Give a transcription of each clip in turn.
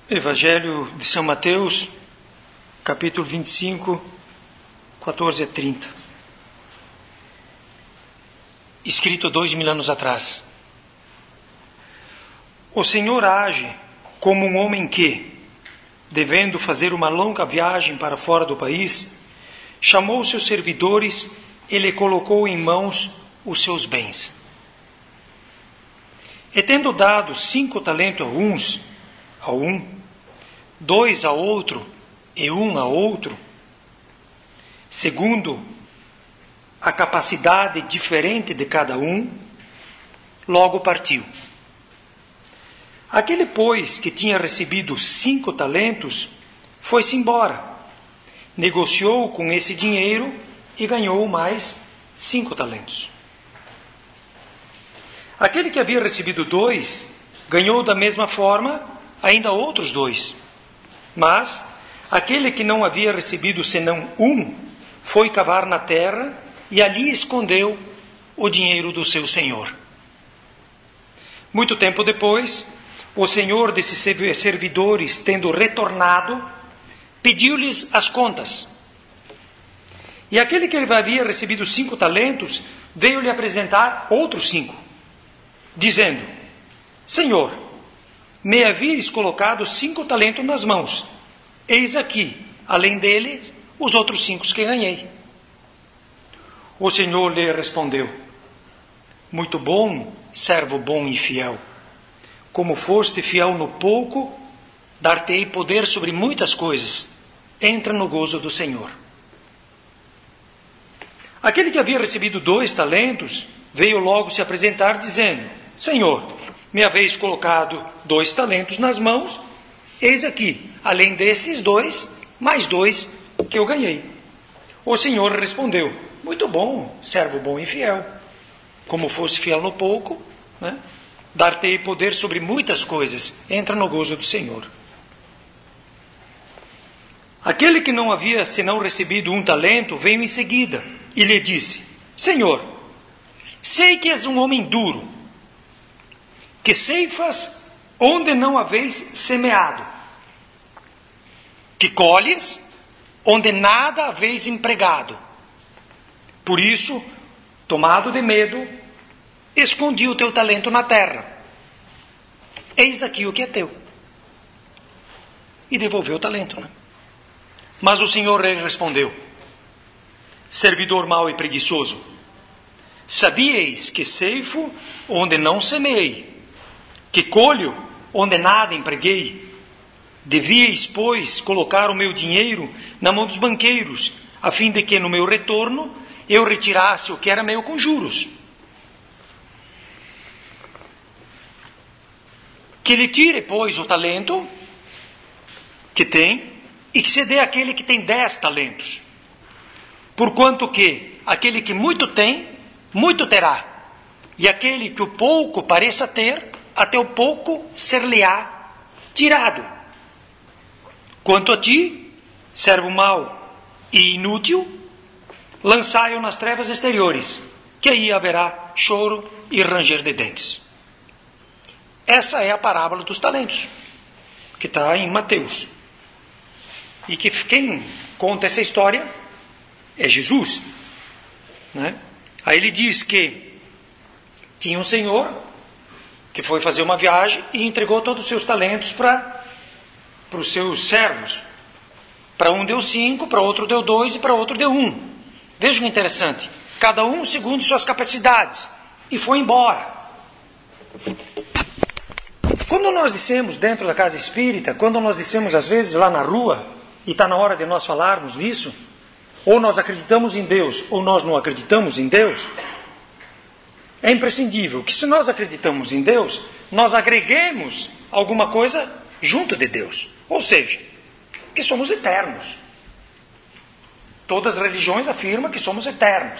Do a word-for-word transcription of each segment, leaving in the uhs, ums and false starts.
Evangelho de São Mateus, capítulo vinte e cinco, quatorze a trinta. Escrito dois mil anos atrás. O Senhor age como um homem que, devendo fazer uma longa viagem para fora do país, chamou seus servidores e lhe colocou em mãos os seus bens. E tendo dado cinco talentos a uns, a um, dois a outro e um a outro, segundo a capacidade diferente de cada um, logo partiu. Aquele, pois, que tinha recebido cinco talentos, foi-se embora, negociou com esse dinheiro e ganhou mais cinco talentos. Aquele que havia recebido dois, ganhou da mesma forma ainda outros dois. Mas aquele que não havia recebido senão um, foi cavar na terra e ali escondeu o dinheiro do seu senhor. Muito tempo depois, o senhor desses servidores, tendo retornado, pediu-lhes as contas. E aquele que havia recebido cinco talentos, veio lhe apresentar outros cinco, dizendo: Senhor, me havíeis colocado cinco talentos nas mãos. Eis aqui, além dele, os outros cinco que ganhei. O Senhor lhe respondeu: Muito bom, servo bom e fiel. Como foste fiel no pouco, dar-te-ei poder sobre muitas coisas. Entra no gozo do Senhor. Aquele que havia recebido dois talentos, veio logo se apresentar, dizendo: Senhor, me haveis colocado dois talentos nas mãos, eis aqui, além desses dois, mais dois que eu ganhei. O Senhor respondeu: Muito bom, servo bom e fiel. Como fosse fiel no pouco, né? Dar-te-ei poder sobre muitas coisas. Entra no gozo do Senhor. Aquele que não havia senão recebido um talento, veio em seguida e lhe disse: Senhor, sei que és um homem duro, que ceifas onde não haveis semeado, que colhes onde nada haveis empregado. Por isso, tomado de medo, escondi o teu talento na terra. Eis aqui o que é teu. E devolveu o talento, né? Mas o Senhor lhe respondeu: Servidor mau e preguiçoso, sabíeis que ceifo onde não semeei, que colho onde nada empreguei? Devíeis, pois, colocar o meu dinheiro na mão dos banqueiros, a fim de que no meu retorno eu retirasse o que era meu com juros. Que lhe tire, pois, o talento que tem e que se dê àquele que tem dez talentos. Porquanto que aquele que muito tem, muito terá. E aquele que o pouco pareça ter, até o pouco ser-lhe-á tirado. Quanto a ti, servo mau e inútil, lançai-o nas trevas exteriores, que aí haverá choro e ranger de dentes. Essa é a parábola dos talentos, que está em Mateus. E que quem conta essa história é Jesus, né? Aí ele diz que tinha um senhor que foi fazer uma viagem e entregou todos os seus talentos para para os seus servos. Para um deu cinco, para outro deu dois e para outro deu um. Veja que interessante. Cada um segundo suas capacidades. E foi embora. Quando nós dissemos dentro da casa espírita, quando nós dissemos às vezes lá na rua, e está na hora de nós falarmos nisso, ou nós acreditamos em Deus, ou nós não acreditamos em Deus, é imprescindível que se nós acreditamos em Deus, nós agreguemos alguma coisa junto de Deus. Ou seja, que somos eternos. Todas as religiões afirmam que somos eternos.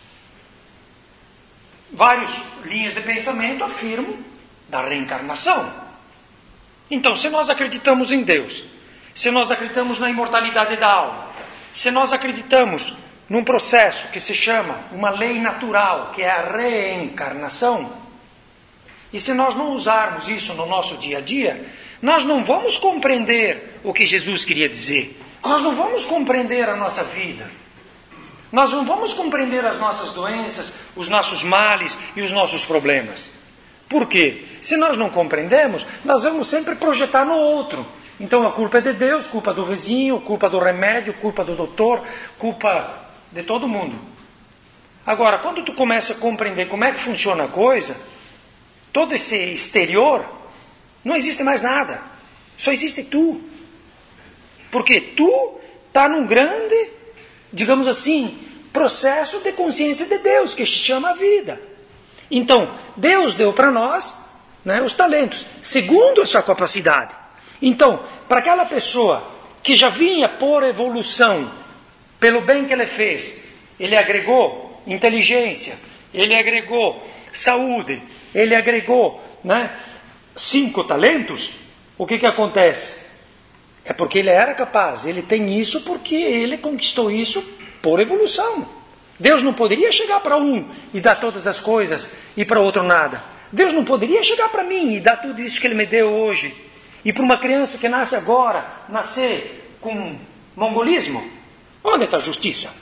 Várias linhas de pensamento afirmam da reencarnação. Então, se nós acreditamos em Deus, se nós acreditamos na imortalidade da alma, se nós acreditamos num processo que se chama uma lei natural, que é a reencarnação, e se nós não usarmos isso no nosso dia a dia, nós não vamos compreender o que Jesus queria dizer. Nós não vamos compreender a nossa vida. Nós não vamos compreender as nossas doenças, os nossos males e os nossos problemas. Por quê? Se nós não compreendemos, nós vamos sempre projetar no outro. Então a culpa é de Deus, culpa do vizinho, culpa do remédio, culpa do doutor, culpa de todo mundo. Agora, quando tu começa a compreender como é que funciona a coisa, todo esse exterior, não existe mais nada. Só existe tu. Porque tu está num grande, digamos assim, processo de consciência de Deus, que se chama vida. Então, Deus deu para nós, né, os talentos, segundo a sua capacidade. Então, para aquela pessoa que já vinha por evolução, pelo bem que ele fez, ele agregou inteligência, ele agregou saúde, ele agregou, né, cinco talentos, o que que acontece? É porque ele era capaz, ele tem isso porque ele conquistou isso por evolução. Deus não poderia chegar para um e dar todas as coisas e para outro nada. Deus não poderia chegar para mim e dar tudo isso que ele me deu hoje. E para uma criança que nasce agora, nascer com mongolismo, onde está a justiça?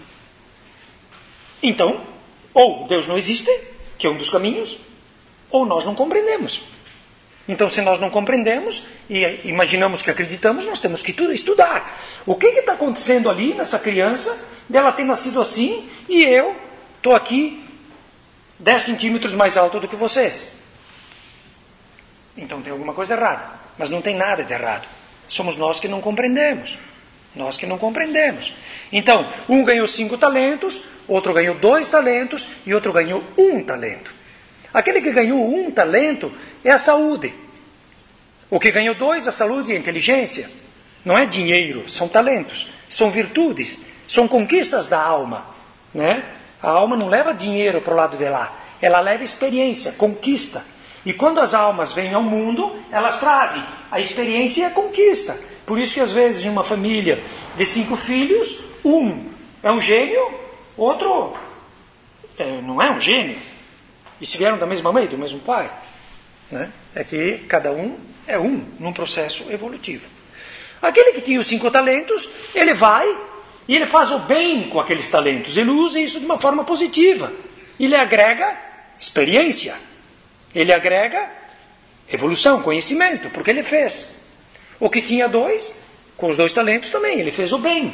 Então, ou Deus não existe, que é um dos caminhos, ou nós não compreendemos. Então, se nós não compreendemos e imaginamos que acreditamos, nós temos que estudar. O que está acontecendo ali nessa criança, dela ter nascido assim, e eu estou aqui dez centímetros mais alto do que vocês? Então tem alguma coisa errada. Mas não tem nada de errado. Somos nós que não compreendemos. Nós que não compreendemos. Então, um ganhou cinco talentos, outro ganhou dois talentos e outro ganhou um talento. Aquele que ganhou um talento é a saúde. O que ganhou dois, a saúde e a inteligência. Não é dinheiro, são talentos, são virtudes, são conquistas da alma. Né? A alma não leva dinheiro para o lado de lá, ela leva experiência, conquista. E quando as almas vêm ao mundo, elas trazem a experiência e a conquista. Por isso que às vezes em uma família de cinco filhos, um é um gênio, outro é, não é um gênio. E se vieram da mesma mãe, do mesmo pai. Né? É que cada um é um, num processo evolutivo. Aquele que tinha os cinco talentos, ele vai e ele faz o bem com aqueles talentos. Ele usa isso de uma forma positiva. Ele agrega experiência. Ele agrega evolução, conhecimento, porque ele fez. O que tinha dois, com os dois talentos também, ele fez o bem.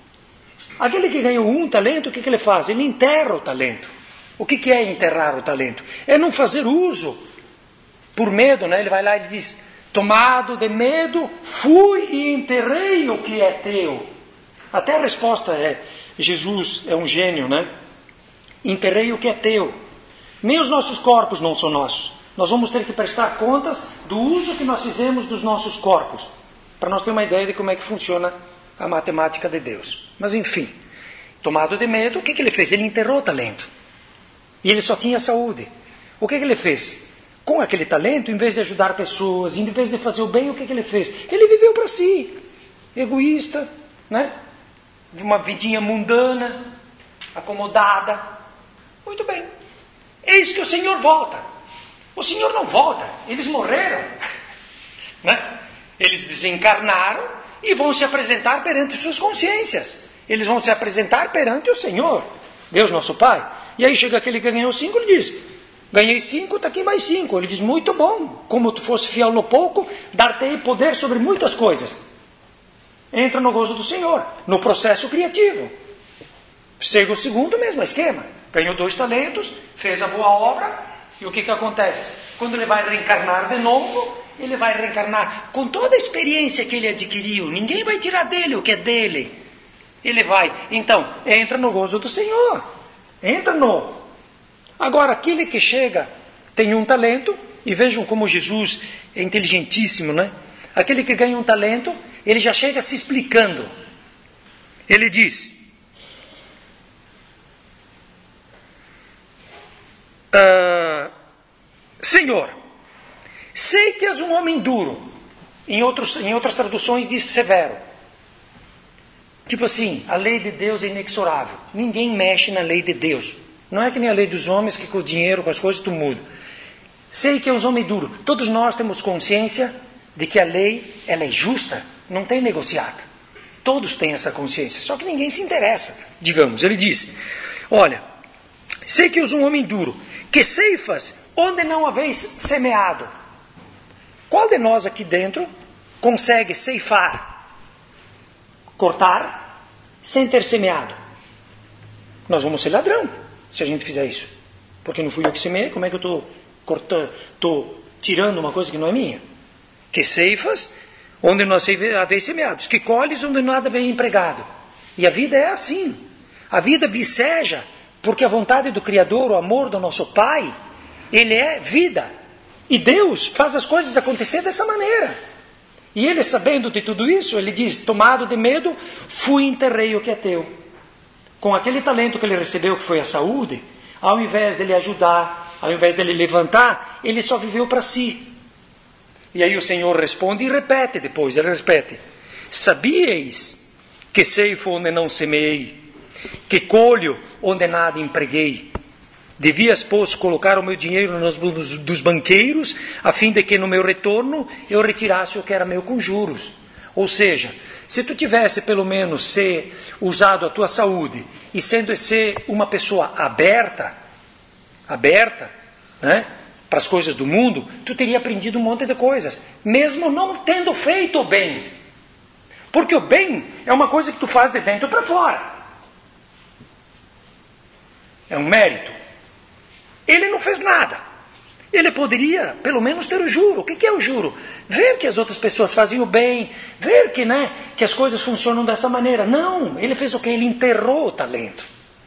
Aquele que ganhou um talento, o que, que ele faz? Ele enterra o talento. O que, que é enterrar o talento? É não fazer uso por medo, né? Ele vai lá e diz, tomado de medo, fui e enterrei o que é teu. Até a resposta é, Jesus é um gênio, né? Enterrei o que é teu. Nem os nossos corpos não são nossos. Nós vamos ter que prestar contas do uso que nós fizemos dos nossos corpos. Para nós ter uma ideia de como é que funciona a matemática de Deus. Mas enfim, tomado de medo, o que, que ele fez? Ele enterrou o talento. E ele só tinha saúde. O que, que ele fez? Com aquele talento, em vez de ajudar pessoas, em vez de fazer o bem, o que, que ele fez? Ele viveu para si. Egoísta, né? Uma vidinha mundana, acomodada. Muito bem. Eis que o Senhor volta. O Senhor não volta. Eles morreram. Né? Eles desencarnaram e vão se apresentar perante suas consciências. Eles vão se apresentar perante o Senhor, Deus nosso Pai. E aí chega aquele que ganhou cinco, ele diz, ganhei cinco, está aqui mais cinco. Ele diz, muito bom. Como tu fosse fiel no pouco, dar-te-ei poder sobre muitas coisas. Entra no gozo do Senhor, no processo criativo. Chega o segundo, mesmo esquema. Ganhou dois talentos, fez a boa obra, e o que, que acontece? Quando ele vai reencarnar de novo, ele vai reencarnar com toda a experiência que ele adquiriu. Ninguém vai tirar dele o que é dele. Ele vai, então, entra no gozo do Senhor. Entra no... Agora, aquele que chega, tem um talento, e vejam como Jesus é inteligentíssimo, né? Aquele que ganha um talento, ele já chega se explicando. Ele diz... Uh, Senhor, sei que és um homem duro. Em, outros, em outras traduções diz severo. Tipo assim, a lei de Deus é inexorável. Ninguém mexe na lei de Deus. Não é que nem a lei dos homens, que com o dinheiro, com as coisas, tu muda. Sei que és um homem duro. Todos nós temos consciência de que a lei ela é justa, não tem negociata. Todos têm essa consciência, só que ninguém se interessa. Digamos, ele diz, olha, sei que és um homem duro, que ceifas onde não haveis semeado. Qual de nós aqui dentro consegue ceifar, cortar, sem ter semeado? Nós vamos ser ladrão se a gente fizer isso. Porque não fui eu que semeei, como é que eu estou cortando, estou tirando uma coisa que não é minha? Que ceifas onde não haveis semeados, que colhes onde nada vem empregado. E a vida é assim. A vida viceja, porque a vontade do Criador, o amor do nosso Pai, ele é vida. E Deus faz as coisas acontecer dessa maneira. E ele, sabendo de tudo isso, ele diz, tomado de medo, fui e enterrei o que é teu. Com aquele talento que ele recebeu, que foi a saúde, ao invés dele ajudar, ao invés dele levantar, ele só viveu para si. E aí o Senhor responde e repete depois, ele repete, sabíeis que ceifo onde não semeei, que colho onde nada empreguei. Devias, pois, colocar o meu dinheiro nos dos banqueiros, a fim de que no meu retorno eu retirasse o que era meu com juros. Ou seja, se tu tivesse pelo menos ser usado a tua saúde e sendo ser uma pessoa aberta, aberta, né, para as coisas do mundo, tu teria aprendido um monte de coisas, mesmo não tendo feito o bem. Porque o bem é uma coisa que tu faz de dentro para fora. É um mérito. Ele não fez nada. Ele poderia, pelo menos, ter o juro. O que é o juro? Ver que as outras pessoas faziam o bem, ver que, né, que as coisas funcionam dessa maneira. Não, ele fez o quê? Ele enterrou o talento.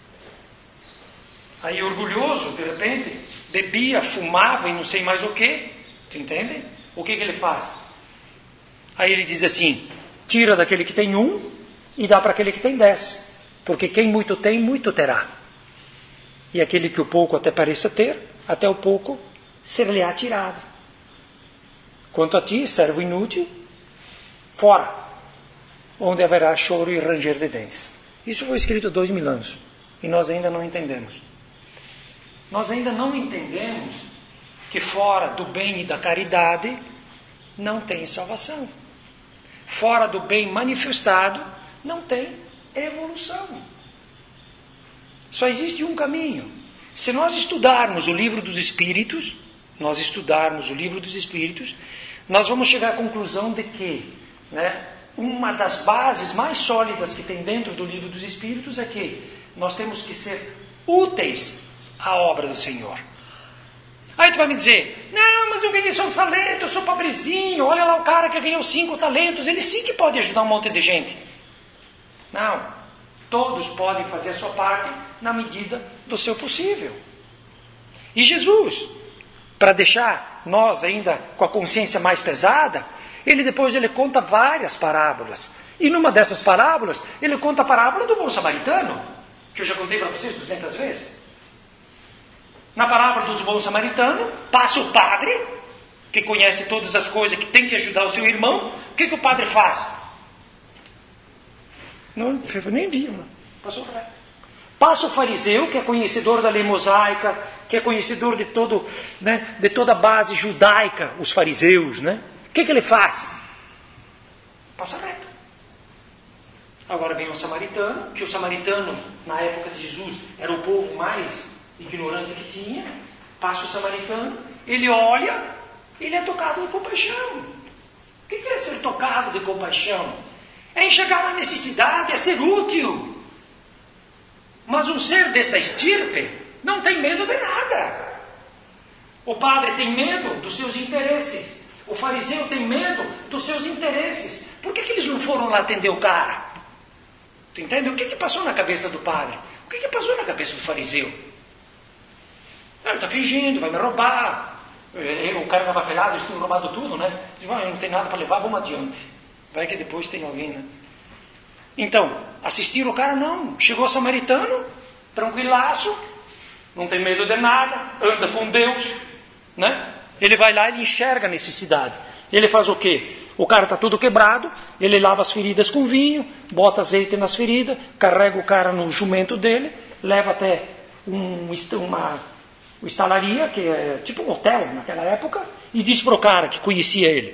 Aí, orgulhoso, de repente, bebia, fumava e não sei mais o quê. Tu entende? O que, que ele faz? Aí ele diz assim, tira daquele que tem um e dá para aquele que tem dez. Porque quem muito tem, muito terá. E aquele que o pouco até pareça ter, até o pouco ser-lhe-á tirado. Quanto a ti, servo inútil, fora, onde haverá choro e ranger de dentes. Isso foi escrito há dois mil anos, e nós ainda não entendemos. Nós ainda não entendemos que fora do bem e da caridade não tem salvação. Fora do bem manifestado não tem evolução. Só existe um caminho. Se nós estudarmos o livro dos Espíritos, nós estudarmos o livro dos Espíritos, nós vamos chegar à conclusão de que, né, uma das bases mais sólidas que tem dentro do livro dos Espíritos é que nós temos que ser úteis à obra do Senhor. Aí tu vai me dizer, não, mas eu ganhei só um talento, eu sou pobrezinho, olha lá o cara que ganhou cinco talentos, ele sim que pode ajudar um monte de gente. Não, todos podem fazer a sua parte na medida do seu possível. E Jesus, para deixar nós ainda com a consciência mais pesada, ele depois ele conta várias parábolas. E numa dessas parábolas, ele conta a parábola do bom samaritano, que eu já contei para vocês duzentas vezes. Na parábola do bom samaritano, passa o padre, que conhece todas as coisas, que tem que ajudar o seu irmão. O que, que o padre faz? Não, eu nem vi, mano. Passou por lá. Passa o fariseu, que é conhecedor da lei mosaica, que é conhecedor de, todo, né, de toda a base judaica, os fariseus, né? O que, que ele faz? Passa reto. Agora vem o samaritano, que o samaritano, na época de Jesus, era o povo mais ignorante que tinha. Passa o samaritano, ele olha, ele é tocado de compaixão. O que é ser tocado de compaixão? É enxergar a necessidade, é ser útil. Mas um ser dessa estirpe não tem medo de nada. O padre tem medo dos seus interesses. O fariseu tem medo dos seus interesses. Por que, que eles não foram lá atender o cara? Tu entende? O que, que passou na cabeça do padre? O que, que passou na cabeça do fariseu? Ele está fingindo, vai me roubar. O cara estava velhado, eles tinham roubado tudo, né? Diz, ah, eu não tenho nada para levar, vamos adiante. Vai que depois tem alguém, né? Então, assistiram o cara? Não. Chegou o samaritano, tranquilaço, não tem medo de nada, anda com Deus, né? Ele vai lá, ele enxerga a necessidade. Ele faz o quê? O cara está todo quebrado, ele lava as feridas com vinho, bota azeite nas feridas, carrega o cara no jumento dele, leva até um, uma, uma estalaria, que é tipo um hotel naquela época, e diz para o cara que conhecia ele,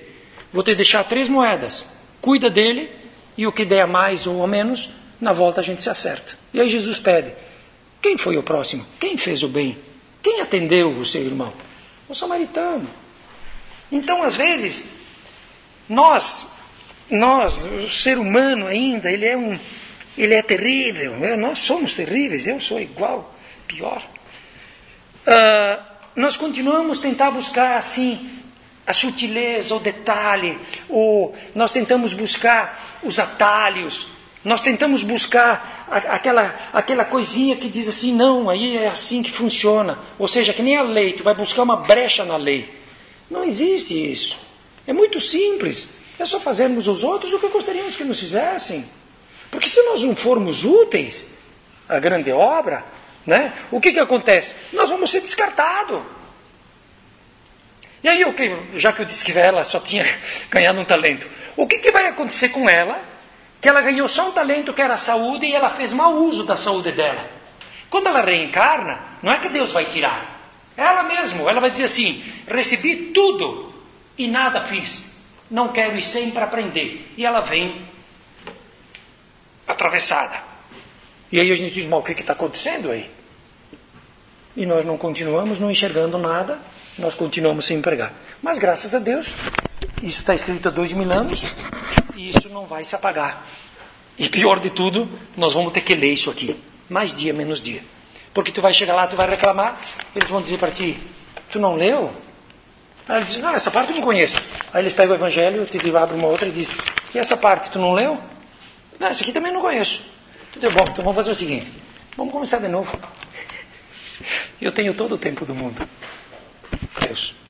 vou te deixar três moedas, cuida dele, e o que der a mais ou a menos, na volta a gente se acerta. E aí Jesus pede, quem foi o próximo? Quem fez o bem? Quem atendeu o seu irmão? O samaritano. Então, às vezes, nós, nós, o ser humano ainda, ele é um, ele é terrível, né? Nós somos terríveis, eu sou igual, pior. Uh, nós continuamos a tentar buscar, assim, a sutileza, o detalhe, o, nós tentamos buscar os atalhos, nós tentamos buscar a, aquela, aquela coisinha que diz assim, não, aí é assim que funciona. Ou seja, que nem a lei, tu vai buscar uma brecha na lei. Não existe isso. É muito simples. É só fazermos aos outros o que gostaríamos que nos fizessem. Porque se nós não formos úteis à grande obra, né, o que, que acontece? Nós vamos ser descartados. E aí, o que, já que eu disse que ela só tinha ganhado um talento, o que, que vai acontecer com ela? Que ela ganhou só um talento que era a saúde e ela fez mau uso da saúde dela. Quando ela reencarna, não é que Deus vai tirar. Ela mesma, ela vai dizer assim, recebi tudo e nada fiz. Não quero ir sem para aprender. E ela vem atravessada. E aí a gente diz, mas o que está acontecendo aí? E nós não continuamos não enxergando nada, nós continuamos sem empregar. Mas graças a Deus, isso está escrito há dois mil anos, e isso não vai se apagar. E pior de tudo, nós vamos ter que ler isso aqui, mais dia, menos dia. Porque tu vai chegar lá, tu vai reclamar, eles vão dizer para ti, tu não leu? Aí eles dizem, não, essa parte eu não conheço. Aí eles pegam o evangelho, te abrem uma outra e dizem, e essa parte tu não leu? Não, essa aqui também não conheço. Tudo bom, então vamos fazer o seguinte, vamos começar de novo. Eu tenho todo o tempo do mundo. Deus.